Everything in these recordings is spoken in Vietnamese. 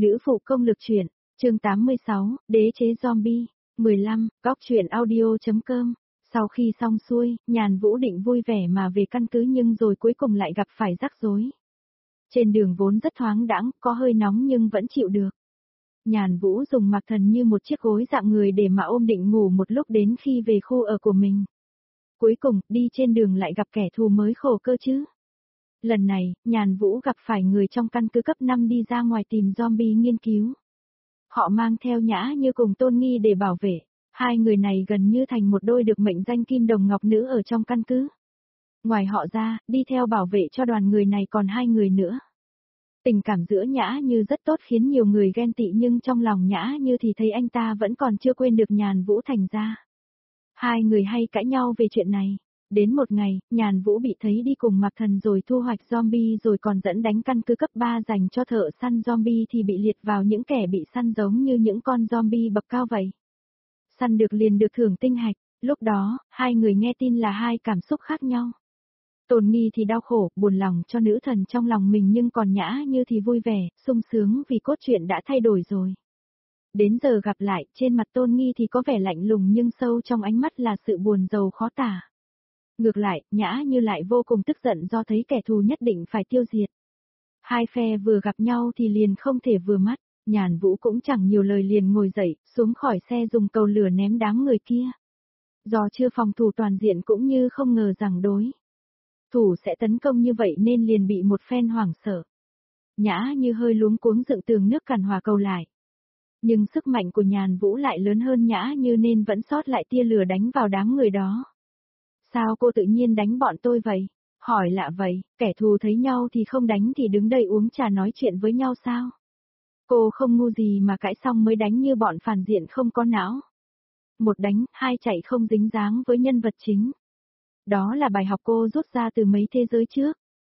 Nữ phụ công lực truyện, chương 86, đế chế zombie, 15, góc truyện audio.com. Sau khi xong xuôi, Nhàn Vũ định vui vẻ mà về căn cứ nhưng rồi cuối cùng lại gặp phải rắc rối. Trên đường vốn rất thoáng đãng, có hơi nóng nhưng vẫn chịu được. Nhàn Vũ dùng Mạc Thần như một chiếc gối dạng người để mà ôm định ngủ một lúc đến khi về khu ở của mình. Cuối cùng, đi trên đường lại gặp kẻ thù mới khổ cơ chứ. Lần này, Nhàn Vũ gặp phải người trong căn cứ cấp 5 đi ra ngoài tìm zombie nghiên cứu. Họ mang theo Nhã Như cùng Tôn Nghi để bảo vệ. Hai người này gần như thành một đôi được mệnh danh kim đồng ngọc nữ ở trong căn cứ. Ngoài họ ra, đi theo bảo vệ cho đoàn người này còn hai người nữa. Tình cảm giữa Nhã Như rất tốt khiến nhiều người ghen tị nhưng trong lòng Nhã Như thì thấy anh ta vẫn còn chưa quên được Nhàn Vũ thành ra. Hai người hay cãi nhau về chuyện này. Đến một ngày, Nhàn Vũ bị thấy đi cùng Mạc Thần rồi thu hoạch zombie rồi còn dẫn đánh căn cứ cấp 3 dành cho thợ săn zombie thì bị liệt vào những kẻ bị săn giống như những con zombie bậc cao vậy. Săn được liền được thưởng tinh hạch, lúc đó, hai người nghe tin là hai cảm xúc khác nhau. Tôn Nghi thì đau khổ, buồn lòng cho nữ thần trong lòng mình nhưng còn Nhã Như thì vui vẻ, sung sướng vì cốt truyện đã thay đổi rồi. Đến giờ gặp lại, trên mặt Tôn Nghi thì có vẻ lạnh lùng nhưng sâu trong ánh mắt là sự buồn rầu khó tả. Ngược lại, Nhã Như lại vô cùng tức giận do thấy kẻ thù nhất định phải tiêu diệt. Hai phe vừa gặp nhau thì liền không thể vừa mắt, Nhàn Vũ cũng chẳng nhiều lời liền ngồi dậy, xuống khỏi xe dùng cầu lửa ném đám người kia. Do chưa phòng thủ toàn diện cũng như không ngờ rằng đối thủ sẽ tấn công như vậy nên liền bị một phen hoảng sợ. Nhã Như hơi luống cuống dựng tường nước cản hòa cầu lại. Nhưng sức mạnh của Nhàn Vũ lại lớn hơn Nhã Như nên vẫn sót lại tia lửa đánh vào đám người đó. Sao cô tự nhiên đánh bọn tôi vậy? Hỏi lạ vậy, kẻ thù thấy nhau thì không đánh thì đứng đây uống trà nói chuyện với nhau sao? Cô không ngu gì mà cãi xong mới đánh như bọn phản diện không có não. Một đánh, hai chạy không dính dáng với nhân vật chính. Đó là bài học cô rút ra từ mấy thế giới trước.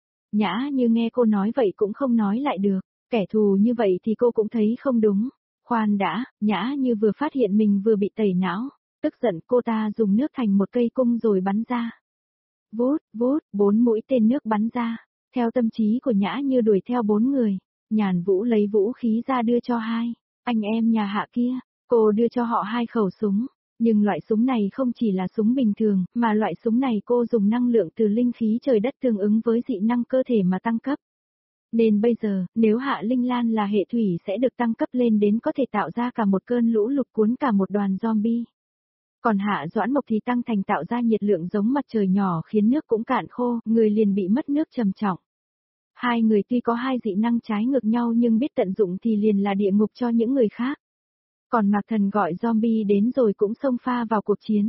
Nhã Như nghe cô nói vậy cũng không nói lại được, kẻ thù như vậy thì cô cũng thấy không đúng. Khoan đã, Nhã Như vừa phát hiện mình vừa bị tẩy não. Tức giận cô ta dùng nước thành một cây cung rồi bắn ra. Vút, vút, 4 mũi tên nước bắn ra. Theo tâm trí của Nhã Như đuổi theo 4 người. Nhàn Vũ lấy vũ khí ra đưa cho hai anh em nhà Hạ kia. Cô đưa cho họ 2 khẩu súng. Nhưng loại súng này không chỉ là súng bình thường, mà loại súng này cô dùng năng lượng từ linh khí trời đất tương ứng với dị năng cơ thể mà tăng cấp. Nên bây giờ, nếu Hạ Linh Lan là hệ thủy sẽ được tăng cấp lên đến có thể tạo ra cả một cơn lũ lụt cuốn cả một đoàn zombie. Còn Hạ Doãn Mộc thì tăng thành tạo ra nhiệt lượng giống mặt trời nhỏ khiến nước cũng cạn khô, người liền bị mất nước trầm trọng. Hai người tuy có hai dị năng trái ngược nhau nhưng biết tận dụng thì liền là địa ngục cho những người khác. Còn Mạc Thần gọi zombie đến rồi cũng xông pha vào cuộc chiến.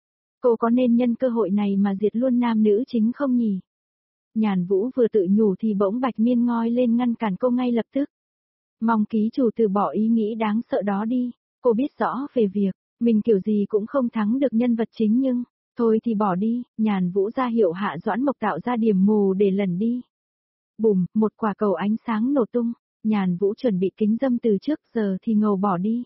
Cô có nên nhân cơ hội này mà diệt luôn nam nữ chính không nhỉ? Nhàn Vũ vừa tự nhủ thì bỗng Bạch Miên ngoi lên ngăn cản cô ngay lập tức. Mong ký chủ từ bỏ ý nghĩ đáng sợ đó đi, cô biết rõ về việc mình kiểu gì cũng không thắng được nhân vật chính nhưng, thôi thì bỏ đi, Nhàn Vũ ra hiệu Hạ Doãn Mộc tạo ra điểm mù để lẩn đi. Bùm, một quả cầu ánh sáng nổ tung, Nhàn Vũ chuẩn bị kính dâm từ trước giờ thì ngầu bỏ đi.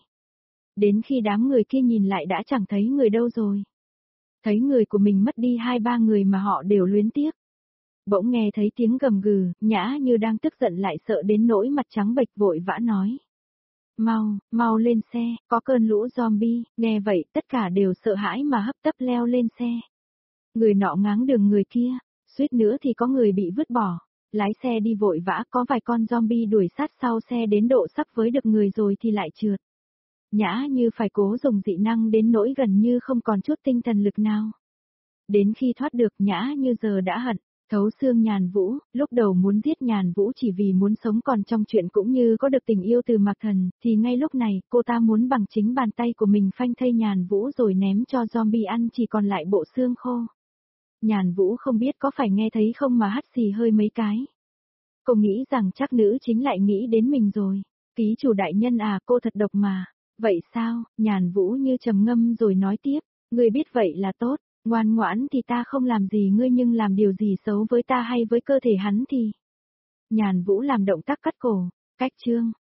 Đến khi đám người kia nhìn lại đã chẳng thấy người đâu rồi. Thấy người của mình mất đi 2-3 người mà họ đều luyến tiếc. Bỗng nghe thấy tiếng gầm gừ, Nhã Như đang tức giận lại sợ đến nỗi mặt trắng bệch vội vã nói. Mau, mau lên xe, có cơn lũ zombie, nghe vậy tất cả đều sợ hãi mà hấp tấp leo lên xe. Người nọ ngáng đường người kia, suýt nữa thì có người bị vứt bỏ, lái xe đi vội vã có vài con zombie đuổi sát sau xe đến độ sắp với được người rồi thì lại trượt. Nhã Như phải cố dùng dị năng đến nỗi gần như không còn chút tinh thần lực nào. Đến khi thoát được Nhã Như giờ đã hận. Thấu xương Nhàn Vũ, lúc đầu muốn giết Nhàn Vũ chỉ vì muốn sống còn trong chuyện cũng như có được tình yêu từ Mạc Thần, thì ngay lúc này, cô ta muốn bằng chính bàn tay của mình phanh thây Nhàn Vũ rồi ném cho zombie ăn chỉ còn lại bộ xương khô. Nhàn Vũ không biết có phải nghe thấy không mà hắt xì hơi mấy cái. Cô nghĩ rằng chắc nữ chính lại nghĩ đến mình rồi. Ký chủ đại nhân à, cô thật độc mà. Vậy sao? Nhàn Vũ như trầm ngâm rồi nói tiếp, người biết vậy là tốt. Ngoan ngoãn thì ta không làm gì ngươi nhưng làm điều gì xấu với ta hay với cơ thể hắn thì. Nhàn Vũ làm động tác cắt cổ, cách chương.